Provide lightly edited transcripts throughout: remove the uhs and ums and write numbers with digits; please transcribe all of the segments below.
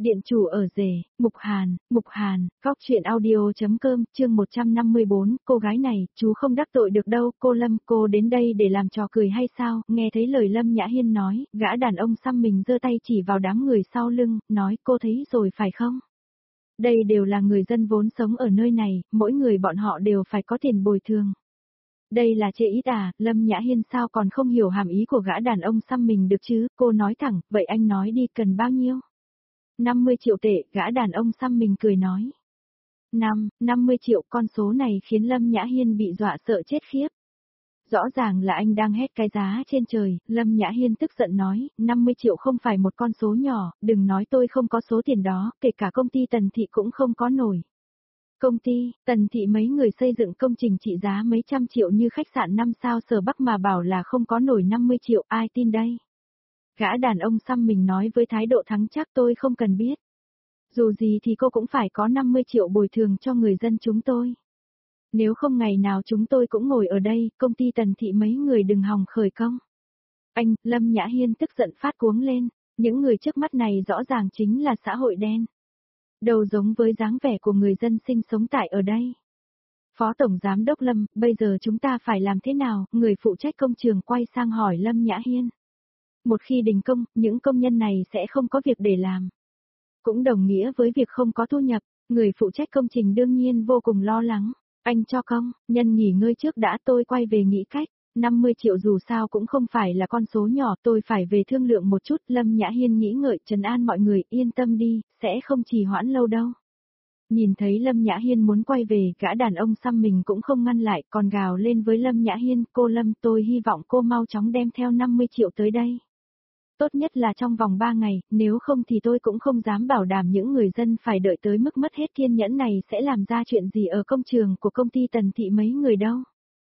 Điện chủ ở rể, Mục Hàn, góc chuyện audio.com, chương 154, cô gái này, chú không đắc tội được đâu, cô Lâm, cô đến đây để làm trò cười hay sao, nghe thấy lời Lâm Nhã Hiên nói, gã đàn ông xăm mình giơ tay chỉ vào đám người sau lưng, nói cô thấy rồi phải không? Đây đều là người dân vốn sống ở nơi này, mỗi người bọn họ đều phải có tiền bồi thường. Đây là chê ít à, Lâm Nhã Hiên sao còn không hiểu hàm ý của gã đàn ông xăm mình được chứ, cô nói thẳng, vậy anh nói đi cần bao nhiêu? 50 triệu tệ, gã đàn ông xăm mình cười nói. 50 triệu, con số này khiến Lâm Nhã Hiên bị dọa sợ chết khiếp. Rõ ràng là anh đang hét cái giá trên trời, Lâm Nhã Hiên tức giận nói, 50 triệu không phải một con số nhỏ, đừng nói tôi không có số tiền đó, kể cả công ty Tần Thị cũng không có nổi. Công ty, Tần Thị mấy người xây dựng công trình trị giá mấy trăm triệu như khách sạn 5 sao Sở Bắc mà bảo là không có nổi 50 triệu, ai tin đây? Gã đàn ông xăm mình nói với thái độ thắng chắc tôi không cần biết. Dù gì thì cô cũng phải có 50 triệu bồi thường cho người dân chúng tôi. Nếu không ngày nào chúng tôi cũng ngồi ở đây, công ty Tần Thị mấy người đừng hòng khởi công. Anh, Lâm Nhã Hiên tức giận phát cuống lên, những người trước mắt này rõ ràng chính là xã hội đen. Đầu giống với dáng vẻ của người dân sinh sống tại ở đây. Phó Tổng Giám đốc Lâm, bây giờ chúng ta phải làm thế nào? Người phụ trách công trường quay sang hỏi Lâm Nhã Hiên. Một khi đình công, những công nhân này sẽ không có việc để làm. Cũng đồng nghĩa với việc không có thu nhập, người phụ trách công trình đương nhiên vô cùng lo lắng. Anh cho công, nhân nghỉ ngơi trước đã tôi quay về nghĩ cách. 50 triệu dù sao cũng không phải là con số nhỏ, tôi phải về thương lượng một chút. Lâm Nhã Hiên nghĩ ngợi trấn an mọi người, yên tâm đi, sẽ không trì hoãn lâu đâu. Nhìn thấy Lâm Nhã Hiên muốn quay về, gã đàn ông xăm mình cũng không ngăn lại, còn gào lên với Lâm Nhã Hiên, cô Lâm tôi hy vọng cô mau chóng đem theo 50 triệu tới đây. Tốt nhất là trong vòng 3 ngày, nếu không thì tôi cũng không dám bảo đảm những người dân phải đợi tới mức mất hết kiên nhẫn này sẽ làm ra chuyện gì ở công trường của công ty Tần Thị mấy người đâu.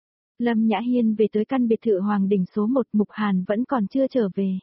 Lâm Nhã Hiên về tới căn biệt thự Hoàng Đình số 1, Mục Hàn vẫn còn chưa trở về.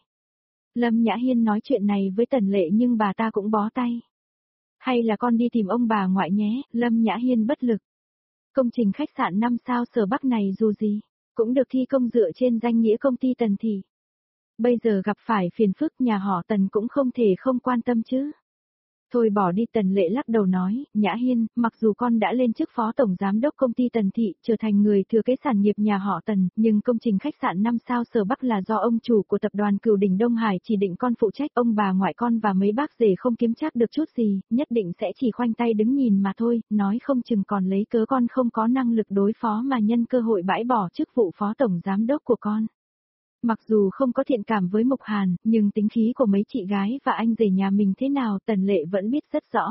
Lâm Nhã Hiên nói chuyện này với Tần Lệ nhưng bà ta cũng bó tay. Hay là con đi tìm ông bà ngoại nhé, Lâm Nhã Hiên bất lực. Công trình khách sạn 5 sao Sở Bắc này dù gì, cũng được thi công dựa trên danh nghĩa công ty Tần Thị. Bây giờ gặp phải phiền phức nhà họ Tần cũng không thể không quan tâm chứ. Thôi bỏ đi, Tần Lệ lắc đầu nói, Nhã Hiên, mặc dù con đã lên chức phó tổng giám đốc công ty Tần Thị, trở thành người thừa kế sản nghiệp nhà họ Tần, nhưng công trình khách sạn 5 sao Sở Bắc là do ông chủ của tập đoàn Cửu Đỉnh Đông Hải chỉ định con phụ trách, ông bà ngoại con và mấy bác rể không kiếm chắc được chút gì, nhất định sẽ chỉ khoanh tay đứng nhìn mà thôi, nói không chừng còn lấy cớ con không có năng lực đối phó mà nhân cơ hội bãi bỏ chức vụ phó tổng giám đốc của con. Mặc dù không có thiện cảm với Mục Hàn, nhưng tính khí của mấy chị gái và anh rể nhà mình thế nào Tần Lệ vẫn biết rất rõ.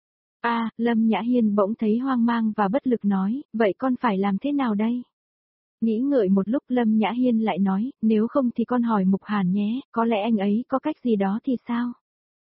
Lâm Nhã Hiên bỗng thấy hoang mang và bất lực nói, vậy con phải làm thế nào đây? Nghĩ ngợi một lúc Lâm Nhã Hiên lại nói, nếu không thì con hỏi Mục Hàn nhé, có lẽ anh ấy có cách gì đó thì sao?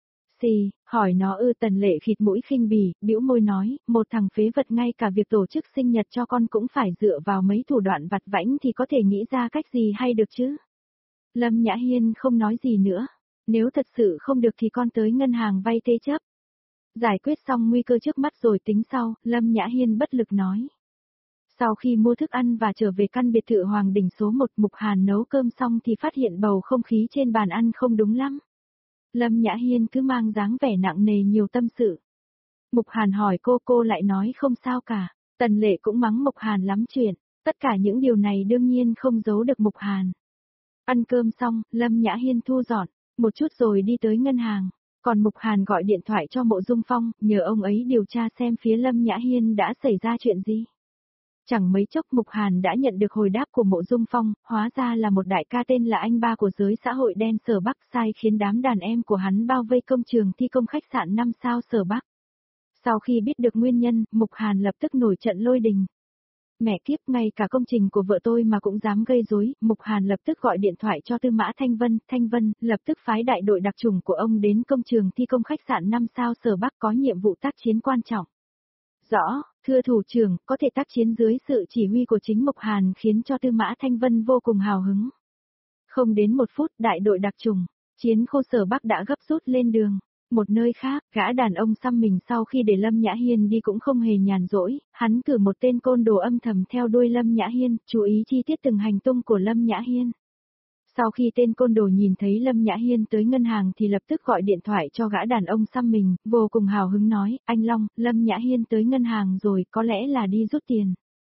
Hỏi nó Tần Lệ khịt mũi khinh bỉ, bĩu môi nói, một thằng phế vật ngay cả việc tổ chức sinh nhật cho con cũng phải dựa vào mấy thủ đoạn vặt vãnh thì có thể nghĩ ra cách gì hay được chứ? Lâm Nhã Hiên không nói gì nữa. Nếu thật sự không được thì con tới ngân hàng vay thế chấp. Giải quyết xong nguy cơ trước mắt rồi tính sau, Lâm Nhã Hiên bất lực nói. Sau khi mua thức ăn và trở về căn biệt thự Hoàng Đình số 1, Mục Hàn nấu cơm xong thì phát hiện bầu không khí trên bàn ăn không đúng lắm. Lâm Nhã Hiên cứ mang dáng vẻ nặng nề nhiều tâm sự. Mục Hàn hỏi cô lại nói không sao cả. Tần Lệ cũng mắng Mục Hàn lắm chuyện. Tất cả những điều này đương nhiên không giấu được Mục Hàn. Ăn cơm xong, Lâm Nhã Hiên thu dọn, một chút rồi đi tới ngân hàng. Còn Mục Hàn gọi điện thoại cho Mộ Dung Phong, nhờ ông ấy điều tra xem phía Lâm Nhã Hiên đã xảy ra chuyện gì. Chẳng mấy chốc Mục Hàn đã nhận được hồi đáp của Mộ Dung Phong, hóa ra là một đại ca tên là anh ba của giới xã hội đen Sở Bắc sai khiến đám đàn em của hắn bao vây công trường thi công khách sạn 5 sao Sở Bắc. Sau khi biết được nguyên nhân, Mục Hàn lập tức nổi trận lôi đình. Mẹ kiếp, ngay cả công trình của vợ tôi mà cũng dám gây rối, Mục Hàn lập tức gọi điện thoại cho Tư Mã Thanh Vân, lập tức phái đại đội đặc chủng của ông đến công trường thi công khách sạn 5 sao Sở Bắc có nhiệm vụ tác chiến quan trọng. Rõ, thưa thủ trưởng, có thể tác chiến dưới sự chỉ huy của chính Mục Hàn khiến cho Tư Mã Thanh Vân vô cùng hào hứng. Không đến 1 phút, đại đội đặc chủng, chiến khu Sở Bắc đã gấp rút lên đường. Một nơi khác, gã đàn ông xăm mình sau khi để Lâm Nhã Hiên đi cũng không hề nhàn rỗi, hắn cử một tên côn đồ âm thầm theo đuôi Lâm Nhã Hiên, chú ý chi tiết từng hành tung của Lâm Nhã Hiên. Sau khi tên côn đồ nhìn thấy Lâm Nhã Hiên tới ngân hàng thì lập tức gọi điện thoại cho gã đàn ông xăm mình, vô cùng hào hứng nói, anh Long, Lâm Nhã Hiên tới ngân hàng rồi, có lẽ là đi rút tiền.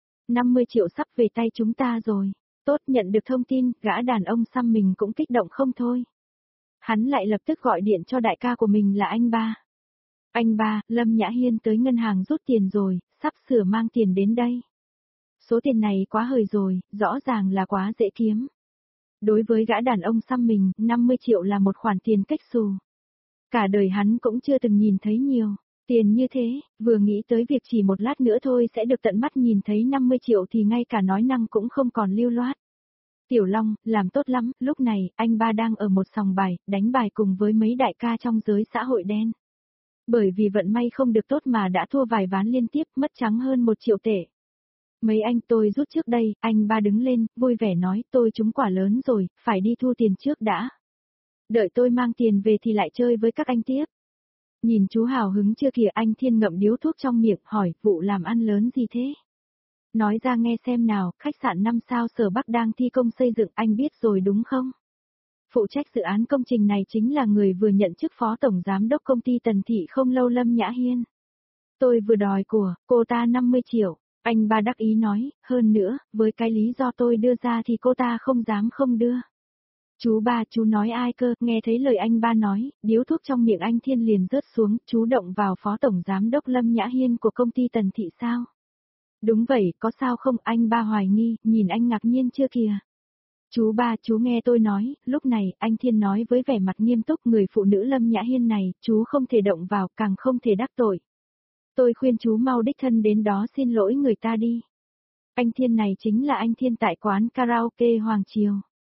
50 triệu sắp về tay chúng ta rồi. Tốt, nhận được thông tin, gã đàn ông xăm mình cũng kích động không thôi. Hắn lại lập tức gọi điện cho đại ca của mình là anh ba. Anh ba, Lâm Nhã Hiên tới ngân hàng rút tiền rồi, sắp sửa mang tiền đến đây. Số tiền này quá hời rồi, rõ ràng là quá dễ kiếm. Đối với gã đàn ông xăm mình, 50 triệu là một khoản tiền cách xù. Cả đời hắn cũng chưa từng nhìn thấy nhiều. Tiền như thế, vừa nghĩ tới việc chỉ một lát nữa thôi sẽ được tận mắt nhìn thấy 50 triệu thì ngay cả nói năng cũng không còn lưu loát. Tiểu Long, làm tốt lắm, lúc này, anh ba đang ở một sòng bài, đánh bài cùng với mấy đại ca trong giới xã hội đen. Bởi vì vận may không được tốt mà đã thua vài ván liên tiếp, mất trắng hơn 1 triệu tệ. Mấy anh tôi rút trước đây, anh ba đứng lên, vui vẻ nói, tôi trúng quả lớn rồi, phải đi thu tiền trước đã. Đợi tôi mang tiền về thì lại chơi với các anh tiếp. Nhìn chú hào hứng chưa kìa, anh Thiên ngậm điếu thuốc trong miệng, hỏi, vụ làm ăn lớn gì thế? Nói ra nghe xem nào, khách sạn 5 sao Sở Bắc đang thi công xây dựng, anh biết rồi đúng không? Phụ trách dự án công trình này chính là người vừa nhận chức phó tổng giám đốc công ty Tần Thị không lâu, Lâm Nhã Hiên. Tôi vừa đòi của cô ta 50 triệu, anh ba đắc ý nói, hơn nữa, với cái lý do tôi đưa ra thì cô ta không dám không đưa. Chú ba, chú nói ai cơ, nghe thấy lời anh ba nói, điếu thuốc trong miệng anh Thiên liền rớt xuống, chú động vào phó tổng giám đốc Lâm Nhã Hiên của công ty Tần Thị sao? Đúng vậy, có sao không, anh ba hoài nghi, nhìn anh ngạc nhiên chưa kìa. Chú ba, chú nghe tôi nói, lúc này, anh Thiên nói với vẻ mặt nghiêm túc, người phụ nữ Lâm Nhã Hiên này, chú không thể động vào, càng không thể đắc tội. Tôi khuyên chú mau đích thân đến đó xin lỗi người ta đi. Anh Thiên này chính là anh Thiên tại quán karaoke Hoàng Triều.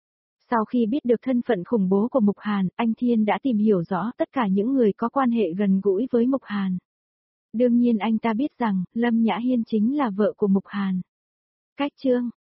Sau khi biết được thân phận khủng bố của Mục Hàn, anh Thiên đã tìm hiểu rõ tất cả những người có quan hệ gần gũi với Mục Hàn. Đương nhiên anh ta biết rằng, Lâm Nhã Hiên chính là vợ của Mục Hàn. Cách chương